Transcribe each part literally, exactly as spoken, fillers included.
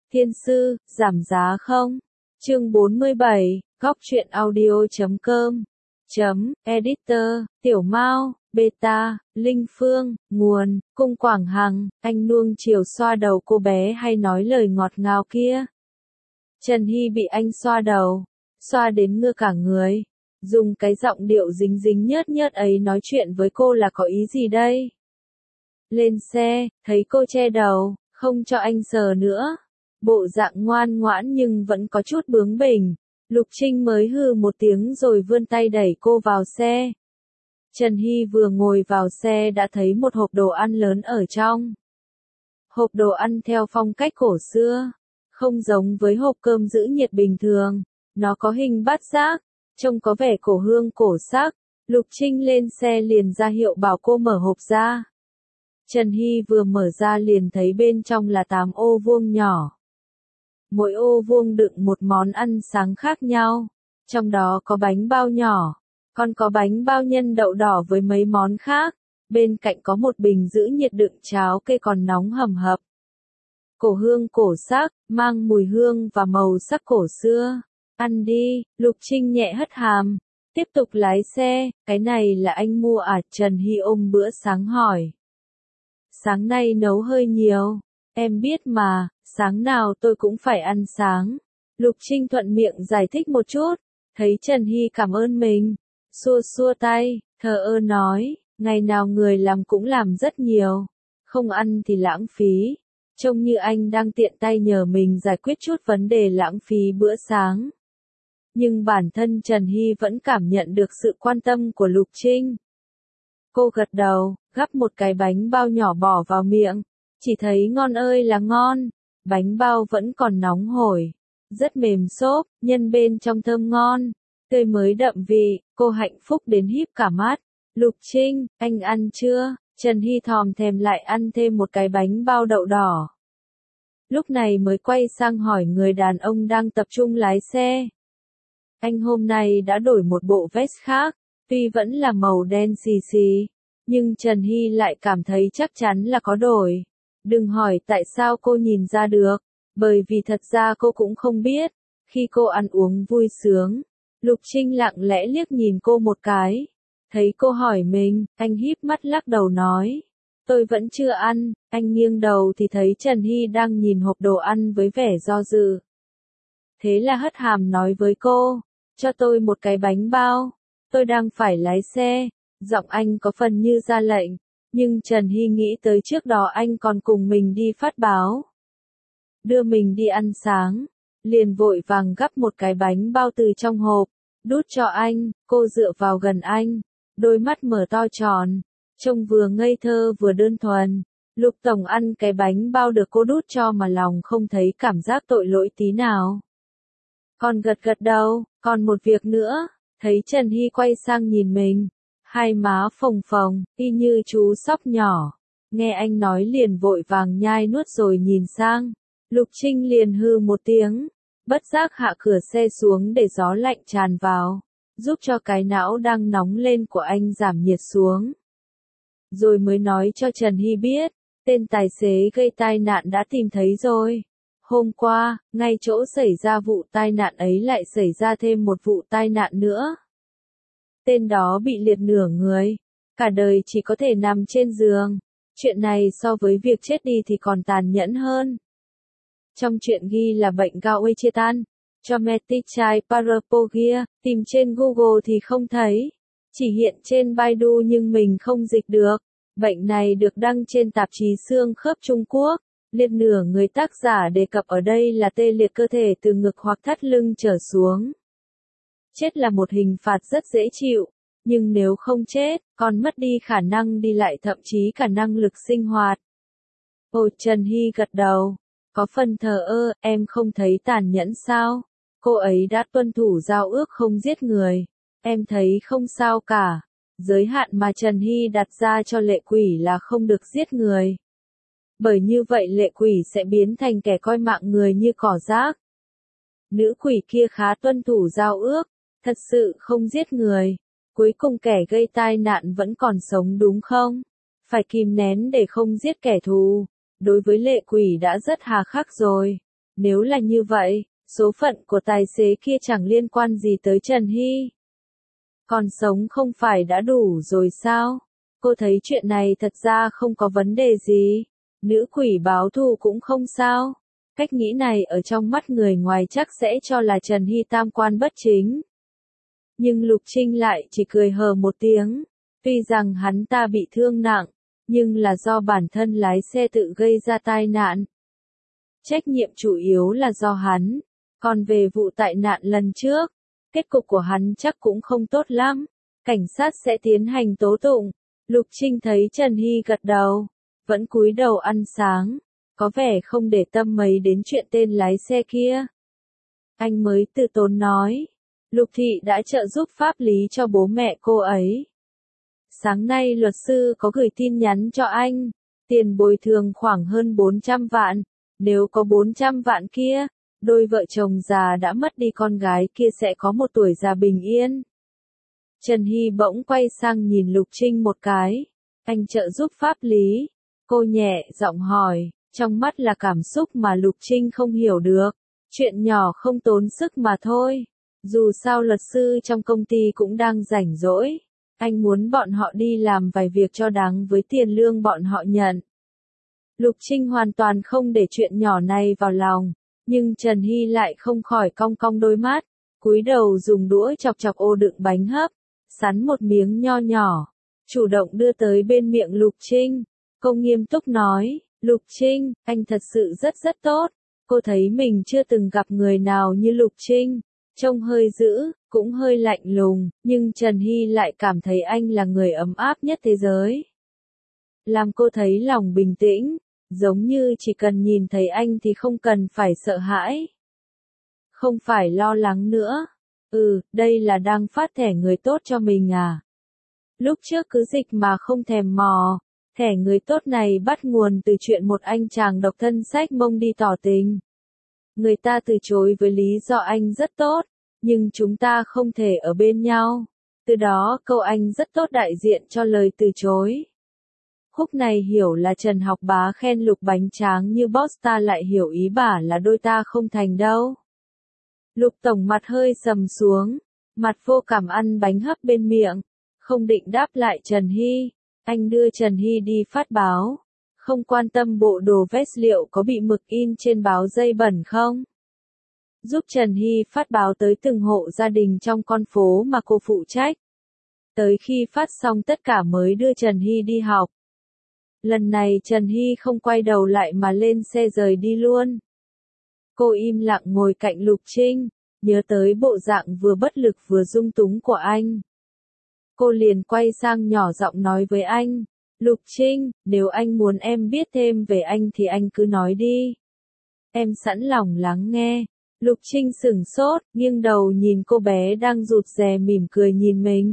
Thiên sư, giảm giá không? Chương bốn mươi bảy, góc truyện audio chấm com. Chấm, editor, Tiểu Mao, Beta, Linh Phương, nguồn, Cung Quảng Hằng, anh nuông chiều xoa đầu cô bé hay nói lời ngọt ngào kia. Trần Hy bị anh xoa đầu, xoa đến ngơ cả người, dùng cái giọng điệu dính dính nhớt nhớt ấy nói chuyện với cô là có ý gì đây? Lên xe, thấy cô che đầu, không cho anh sờ nữa. Bộ dạng ngoan ngoãn nhưng vẫn có chút bướng bỉnh. Lục Trinh mới hừ một tiếng rồi vươn tay đẩy cô vào xe. Trần Hy vừa ngồi vào xe đã thấy một hộp đồ ăn lớn ở trong. Hộp đồ ăn theo phong cách cổ xưa, không giống với hộp cơm giữ nhiệt bình thường. Nó có hình bát giác, trông có vẻ cổ hương cổ sắc. Lục Trinh lên xe liền ra hiệu bảo cô mở hộp ra. Trần Hy vừa mở ra liền thấy bên trong là tám ô vuông nhỏ. Mỗi ô vuông đựng một món ăn sáng khác nhau, trong đó có bánh bao nhỏ, còn có bánh bao nhân đậu đỏ với mấy món khác, bên cạnh có một bình giữ nhiệt đựng cháo cây còn nóng hầm hập. Cổ hương cổ sắc, mang mùi hương và màu sắc cổ xưa. Ăn đi, Lục Trinh nhẹ hất hàm, tiếp tục lái xe, cái này là anh mua à? Trần Hy ôm bữa sáng hỏi. Sáng nay nấu hơi nhiều, em biết mà, sáng nào tôi cũng phải ăn sáng. Lục Trinh thuận miệng giải thích một chút, thấy Trần Hy cảm ơn mình, xua xua tay, thờ ơ nói, ngày nào người làm cũng làm rất nhiều, không ăn thì lãng phí. Trông như anh đang tiện tay nhờ mình giải quyết chút vấn đề lãng phí bữa sáng. Nhưng bản thân Trần Hy vẫn cảm nhận được sự quan tâm của Lục Trinh. Cô gật đầu, gắp một cái bánh bao nhỏ bỏ vào miệng, chỉ thấy ngon ơi là ngon, bánh bao vẫn còn nóng hổi, rất mềm xốp, nhân bên trong thơm ngon, tươi mới đậm vị, cô hạnh phúc đến híp cả mắt. Lục Trinh, anh ăn chưa? Trần Hy thòm thèm lại ăn thêm một cái bánh bao đậu đỏ. Lúc này mới quay sang hỏi người đàn ông đang tập trung lái xe. Anh hôm nay đã đổi một bộ vest khác, tuy vẫn là màu đen xì xì, nhưng Trần Hy lại cảm thấy chắc chắn là có đổi. Đừng hỏi tại sao cô nhìn ra được, bởi vì thật ra cô cũng không biết. Khi cô ăn uống vui sướng, Lục Trinh lặng lẽ liếc nhìn cô một cái. Thấy cô hỏi mình, anh híp mắt lắc đầu nói, tôi vẫn chưa ăn. Anh nghiêng đầu thì thấy Trần Hy đang nhìn hộp đồ ăn với vẻ do dự. Thế là hất hàm nói với cô, cho tôi một cái bánh bao, tôi đang phải lái xe. Giọng anh có phần như ra lệnh, nhưng Trần Hy nghĩ tới trước đó anh còn cùng mình đi phát báo, đưa mình đi ăn sáng, liền vội vàng gắp một cái bánh bao từ trong hộp, đút cho anh. Cô dựa vào gần anh, đôi mắt mở to tròn, trông vừa ngây thơ vừa đơn thuần. Lục Tổng ăn cái bánh bao được cô đút cho mà lòng không thấy cảm giác tội lỗi tí nào. Còn gật gật đầu, còn một việc nữa. Thấy Trần Hy quay sang nhìn mình, hai má phồng phồng, y như chú sóc nhỏ. Nghe anh nói liền vội vàng nhai nuốt rồi nhìn sang. Lục Trinh liền hư một tiếng, bất giác hạ cửa xe xuống để gió lạnh tràn vào, giúp cho cái não đang nóng lên của anh giảm nhiệt xuống. Rồi mới nói cho Trần Hy biết, tên tài xế gây tai nạn đã tìm thấy rồi. Hôm qua, ngay chỗ xảy ra vụ tai nạn ấy lại xảy ra thêm một vụ tai nạn nữa. Tên đó bị liệt nửa người, cả đời chỉ có thể nằm trên giường. Chuyện này so với việc chết đi thì còn tàn nhẫn hơn. Trong chuyện ghi là bệnh gout chia tan, traumatic child paraplegia, tìm trên Google thì không thấy, chỉ hiện trên Baidu nhưng mình không dịch được. Bệnh này được đăng trên tạp chí xương khớp Trung Quốc. Liệt nửa người tác giả đề cập ở đây là tê liệt cơ thể từ ngực hoặc thắt lưng trở xuống. Chết là một hình phạt rất dễ chịu, nhưng nếu không chết, còn mất đi khả năng đi lại thậm chí cả năng lực sinh hoạt. Ồ, Trần Hy gật đầu, có phần thờ ơ, em không thấy tàn nhẫn sao? Cô ấy đã tuân thủ giao ước không giết người, em thấy không sao cả. Giới hạn mà Trần Hy đặt ra cho lệ quỷ là không được giết người. Bởi như vậy lệ quỷ sẽ biến thành kẻ coi mạng người như cỏ rác. Nữ quỷ kia khá tuân thủ giao ước, thật sự không giết người. Cuối cùng kẻ gây tai nạn vẫn còn sống đúng không? Phải kìm nén để không giết kẻ thù. Đối với lệ quỷ đã rất hà khắc rồi. Nếu là như vậy, số phận của tài xế kia chẳng liên quan gì tới Trần Hy. Còn sống không phải đã đủ rồi sao? Cô thấy chuyện này thật ra không có vấn đề gì. Nữ quỷ báo thù cũng không sao. Cách nghĩ này ở trong mắt người ngoài chắc sẽ cho là Trần Hy tam quan bất chính. Nhưng Lục Trinh lại chỉ cười hờ một tiếng. Tuy rằng hắn ta bị thương nặng, nhưng là do bản thân lái xe tự gây ra tai nạn. Trách nhiệm chủ yếu là do hắn. Còn về vụ tai nạn lần trước, kết cục của hắn chắc cũng không tốt lắm. Cảnh sát sẽ tiến hành tố tụng. Lục Trinh thấy Trần Hy gật đầu, vẫn cúi đầu ăn sáng, có vẻ không để tâm mấy đến chuyện tên lái xe kia. Anh mới từ tốn nói, Lục Thị đã trợ giúp pháp lý cho bố mẹ cô ấy. Sáng nay luật sư có gửi tin nhắn cho anh, tiền bồi thường khoảng hơn bốn trăm vạn, nếu có bốn trăm vạn kia, đôi vợ chồng già đã mất đi con gái kia sẽ có một tuổi già bình yên. Trần Hy bỗng quay sang nhìn Lục Trinh một cái, anh trợ giúp pháp lý, cô nhẹ giọng hỏi, trong mắt là cảm xúc mà Lục Trinh không hiểu được, chuyện nhỏ không tốn sức mà thôi, dù sao luật sư trong công ty cũng đang rảnh rỗi, anh muốn bọn họ đi làm vài việc cho đáng với tiền lương bọn họ nhận. Lục Trinh hoàn toàn không để chuyện nhỏ này vào lòng, nhưng Trần Hy lại không khỏi cong cong đôi mắt, cúi đầu dùng đũa chọc chọc ô đựng bánh hấp, sắn một miếng nho nhỏ, chủ động đưa tới bên miệng Lục Trinh. Cô nghiêm túc nói, Lục Trinh, anh thật sự rất rất tốt. Cô thấy mình chưa từng gặp người nào như Lục Trinh, trông hơi dữ, cũng hơi lạnh lùng, nhưng Trần Hy lại cảm thấy anh là người ấm áp nhất thế giới. Làm cô thấy lòng bình tĩnh, giống như chỉ cần nhìn thấy anh thì không cần phải sợ hãi. Không phải lo lắng nữa. Ừ, đây là đang phát thẻ người tốt cho mình à? Lúc trước cứ dịch mà không thèm mò, thẻ người tốt này bắt nguồn từ chuyện một anh chàng độc thân xách mông đi tỏ tình. Người ta từ chối với lý do anh rất tốt, nhưng chúng ta không thể ở bên nhau. Từ đó câu anh rất tốt đại diện cho lời từ chối. Khúc này hiểu là Trần Học Bá khen Lục bánh tráng như boss, ta lại hiểu ý bà là đôi ta không thành đâu. Lục tổng mặt hơi sầm xuống, mặt vô cảm ăn bánh hấp bên miệng, không định đáp lại Trần Hy. Anh đưa Trần Hy đi phát báo, không quan tâm bộ đồ vest liệu có bị mực in trên báo dây bẩn không. Giúp Trần Hy phát báo tới từng hộ gia đình trong con phố mà cô phụ trách. Tới khi phát xong tất cả mới đưa Trần Hy đi học. Lần này Trần Hy không quay đầu lại mà lên xe rời đi luôn. Cô im lặng ngồi cạnh Lục Trinh, nhớ tới bộ dạng vừa bất lực vừa dung túng của anh. Cô liền quay sang nhỏ giọng nói với anh, Lục Trinh, nếu anh muốn em biết thêm về anh thì anh cứ nói đi. Em sẵn lòng lắng nghe. Lục Trinh sửng sốt, nghiêng đầu nhìn cô bé đang rụt rè mỉm cười nhìn mình.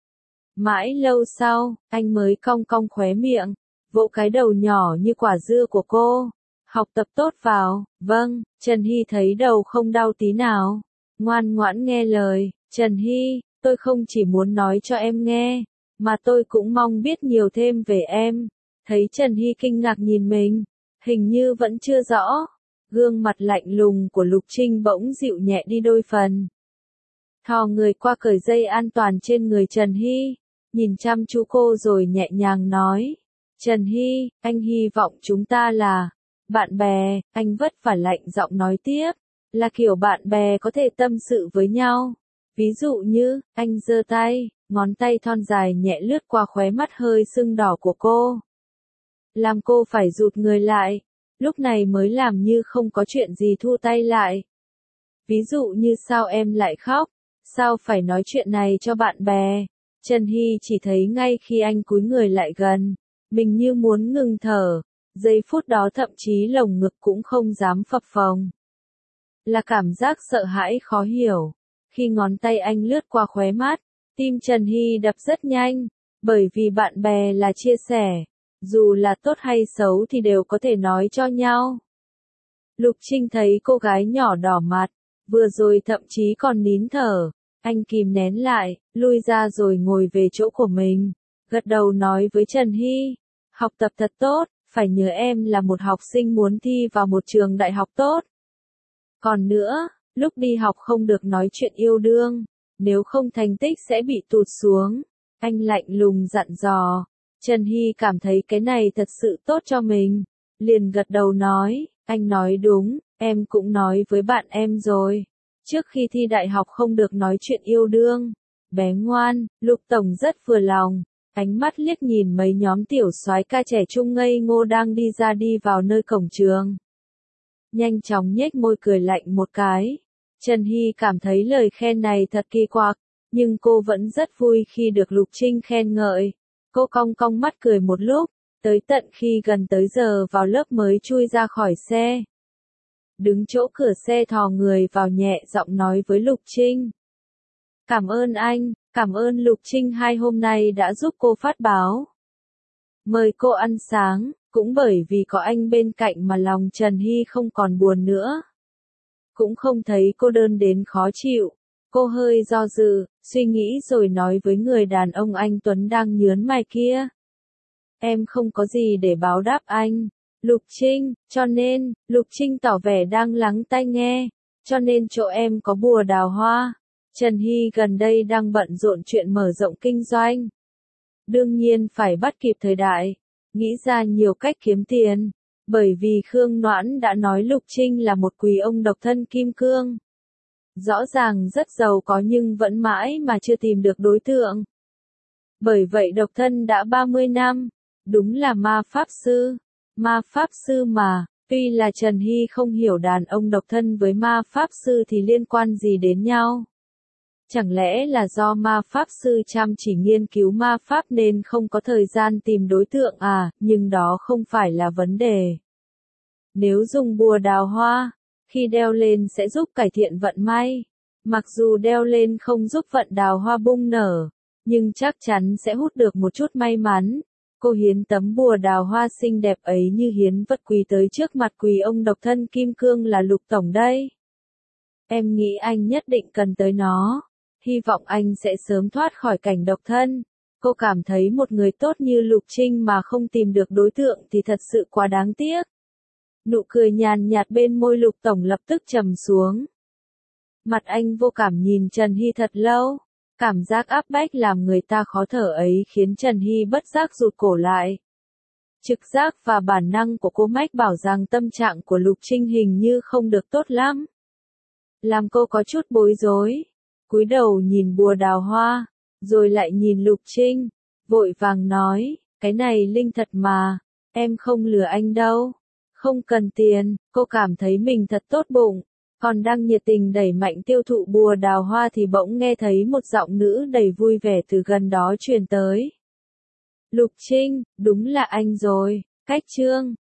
Mãi lâu sau, anh mới cong cong khóe miệng, vỗ cái đầu nhỏ như quả dưa của cô. Học tập tốt vào, vâng, Trần Hy thấy đầu không đau tí nào. Ngoan ngoãn nghe lời, Trần Hy, tôi không chỉ muốn nói cho em nghe, mà tôi cũng mong biết nhiều thêm về em. Thấy Trần Hy kinh ngạc nhìn mình, hình như vẫn chưa rõ. Gương mặt lạnh lùng của Lục Trinh bỗng dịu nhẹ đi đôi phần. Thò người qua cởi dây an toàn trên người Trần Hy, nhìn chăm chú cô rồi nhẹ nhàng nói. Trần Hy, anh hy vọng chúng ta là bạn bè, anh vất vả lạnh giọng nói tiếp, là kiểu bạn bè có thể tâm sự với nhau. Ví dụ như, anh giơ tay, ngón tay thon dài nhẹ lướt qua khóe mắt hơi sưng đỏ của cô. Làm cô phải rụt người lại, lúc này mới làm như không có chuyện gì thu tay lại. Ví dụ như sao em lại khóc, sao phải nói chuyện này cho bạn bè. Trần Hy chỉ thấy ngay khi anh cúi người lại gần, mình như muốn ngừng thở, giây phút đó thậm chí lồng ngực cũng không dám phập phồng. Là cảm giác sợ hãi khó hiểu. Khi ngón tay anh lướt qua khóe mắt, tim Trần Hy đập rất nhanh, bởi vì bạn bè là chia sẻ, dù là tốt hay xấu thì đều có thể nói cho nhau. Lục Trinh thấy cô gái nhỏ đỏ mặt, vừa rồi thậm chí còn nín thở, anh kìm nén lại, lui ra rồi ngồi về chỗ của mình, gật đầu nói với Trần Hy, học tập thật tốt, phải nhớ em là một học sinh muốn thi vào một trường đại học tốt. Còn nữa, lúc đi học không được nói chuyện yêu đương, nếu không thành tích sẽ bị tụt xuống. Anh lạnh lùng dặn dò. Trần Hy cảm thấy cái này thật sự tốt cho mình. Liền gật đầu nói, anh nói đúng, em cũng nói với bạn em rồi. Trước khi thi đại học không được nói chuyện yêu đương. Bé ngoan, Lục Tổng rất vừa lòng. Ánh mắt liếc nhìn mấy nhóm tiểu soái ca trẻ trung ngây ngô đang đi ra đi vào nơi cổng trường. Nhanh chóng nhếch môi cười lạnh một cái. Trần Hy cảm thấy lời khen này thật kỳ quặc, nhưng cô vẫn rất vui khi được Lục Trinh khen ngợi. Cô cong cong mắt cười một lúc, tới tận khi gần tới giờ vào lớp mới chui ra khỏi xe. Đứng chỗ cửa xe thò người vào nhẹ giọng nói với Lục Trinh. Cảm ơn anh, cảm ơn Lục Trinh hai hôm nay đã giúp cô phát báo. Mời cô ăn sáng, cũng bởi vì có anh bên cạnh mà lòng Trần Hy không còn buồn nữa. Cũng không thấy cô đơn đến khó chịu. Cô hơi do dự, suy nghĩ rồi nói với người đàn ông anh Tuấn đang nhớn mày kia. Em không có gì để báo đáp anh, Lục Trinh, cho nên, Lục Trinh tỏ vẻ đang lắng tai nghe, cho nên chỗ em có bùa đào hoa. Trần Hy gần đây đang bận rộn chuyện mở rộng kinh doanh. Đương nhiên phải bắt kịp thời đại, nghĩ ra nhiều cách kiếm tiền, bởi vì Khương Noãn đã nói Lục Trinh là một quý ông độc thân kim cương. Rõ ràng rất giàu có nhưng vẫn mãi mà chưa tìm được đối tượng. Bởi vậy độc thân đã ba mươi năm, đúng là ma pháp sư. Ma pháp sư mà, tuy là Trần Hy không hiểu đàn ông độc thân với ma pháp sư thì liên quan gì đến nhau. Chẳng lẽ là do ma pháp sư chăm chỉ nghiên cứu ma pháp nên không có thời gian tìm đối tượng à, nhưng đó không phải là vấn đề. Nếu dùng bùa đào hoa, khi đeo lên sẽ giúp cải thiện vận may. Mặc dù đeo lên không giúp vận đào hoa bung nở, nhưng chắc chắn sẽ hút được một chút may mắn. Cô hiến tấm bùa đào hoa xinh đẹp ấy như hiến vật quý tới trước mặt quý ông độc thân kim cương là Lục Tổng đây. Em nghĩ anh nhất định cần tới nó. Hy vọng anh sẽ sớm thoát khỏi cảnh độc thân. Cô cảm thấy một người tốt như Lục Trinh mà không tìm được đối tượng thì thật sự quá đáng tiếc. Nụ cười nhàn nhạt bên môi Lục Tổng lập tức trầm xuống. Mặt anh vô cảm nhìn Trần Hy thật lâu. Cảm giác áp bách làm người ta khó thở ấy khiến Trần Hy bất giác rụt cổ lại. Trực giác và bản năng của cô mách bảo rằng tâm trạng của Lục Trinh hình như không được tốt lắm. Làm cô có chút bối rối. Cúi đầu nhìn bùa đào hoa, rồi lại nhìn Lục Trinh, vội vàng nói, cái này linh thật mà, em không lừa anh đâu, không cần tiền. Cô cảm thấy mình thật tốt bụng, còn đang nhiệt tình đẩy mạnh tiêu thụ bùa đào hoa thì bỗng nghe thấy một giọng nữ đầy vui vẻ từ gần đó truyền tới. Lục Trinh, đúng là anh rồi, cách chương.